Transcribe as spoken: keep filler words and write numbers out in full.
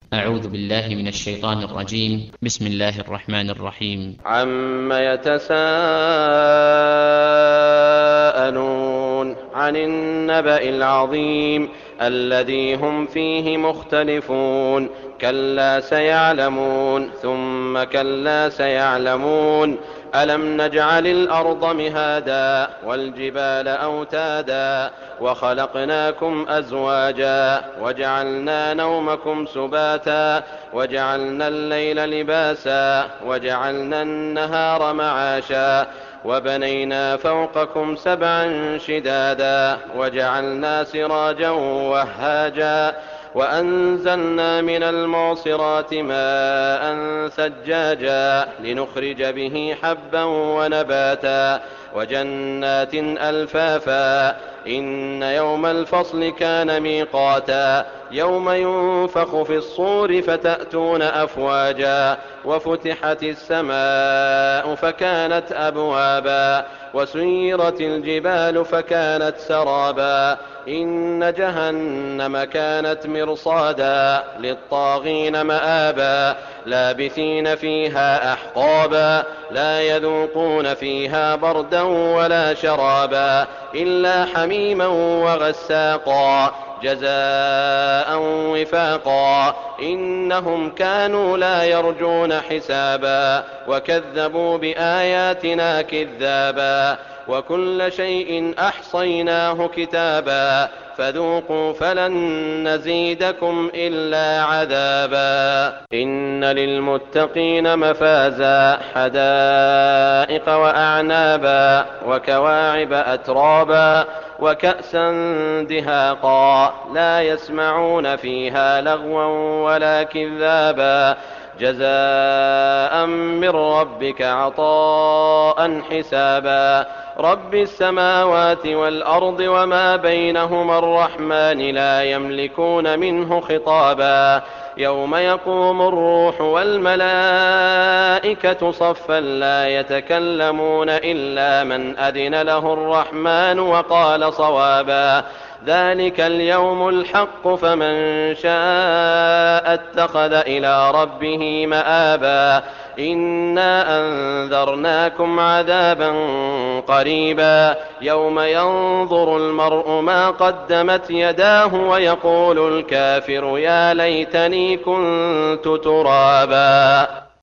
أعوذ بالله من الشيطان الرجيم. بسم الله الرحمن الرحيم. عم يتساءلون عن النبأ العظيم الذي هم فيه مختلفون كلا سيعلمون ثم كلا سيعلمون ألم نجعل الأرض مهادا والجبال أوتادا وخلقناكم أزواجا وجعلنا نومكم سباتا وجعلنا الليل لباسا وجعلنا النهار معاشا وبنينا فوقكم سبعا شدادا وجعلنا سراجا وهاجا وأنزلنا من المعصرات ماء ثجاجا لنخرج به حبا ونباتا وجنات ألفافا إن يوم الفصل كان ميقاتا يوم ينفخ في الصور فتأتون أفواجا وفتحت السماء فكانت أبوابا وسيرت الجبال فكانت سرابا إن جهنم كانت مرصادا للطاغين مآبا لابثين فيها أحقابا لا يذوقون فيها بردا ولا شرابا إلا حميما وغساقا جزاء وفاقا إنهم كانوا لا يرجون حسابا وكذبوا بآياتنا كذابا وكل شيء أحصيناه كتابا فذوقوا فلن نزيدكم إلا عذابا إن للمتقين مفازا حدائق وأعنابا وكواعب أترابا وكأسا دهاقا لا يسمعون فيها لغوا ولا كذابا جزاء من ربك عطاء حسابا رب السماوات والأرض وما بينهما الرحمن لا يملكون منه خطابا يوم يقوم الروح والملائكة صفا لا يتكلمون إلا من أذن له الرحمن وقال صوابا ذلك اليوم الحق فمن شاء اتخذ إلى ربه مآبا إنا أنذرناكم عذابا قريبا يوم ينظر المرء ما قدمت يداه ويقول الكافر يا ليتني كنت ترابا.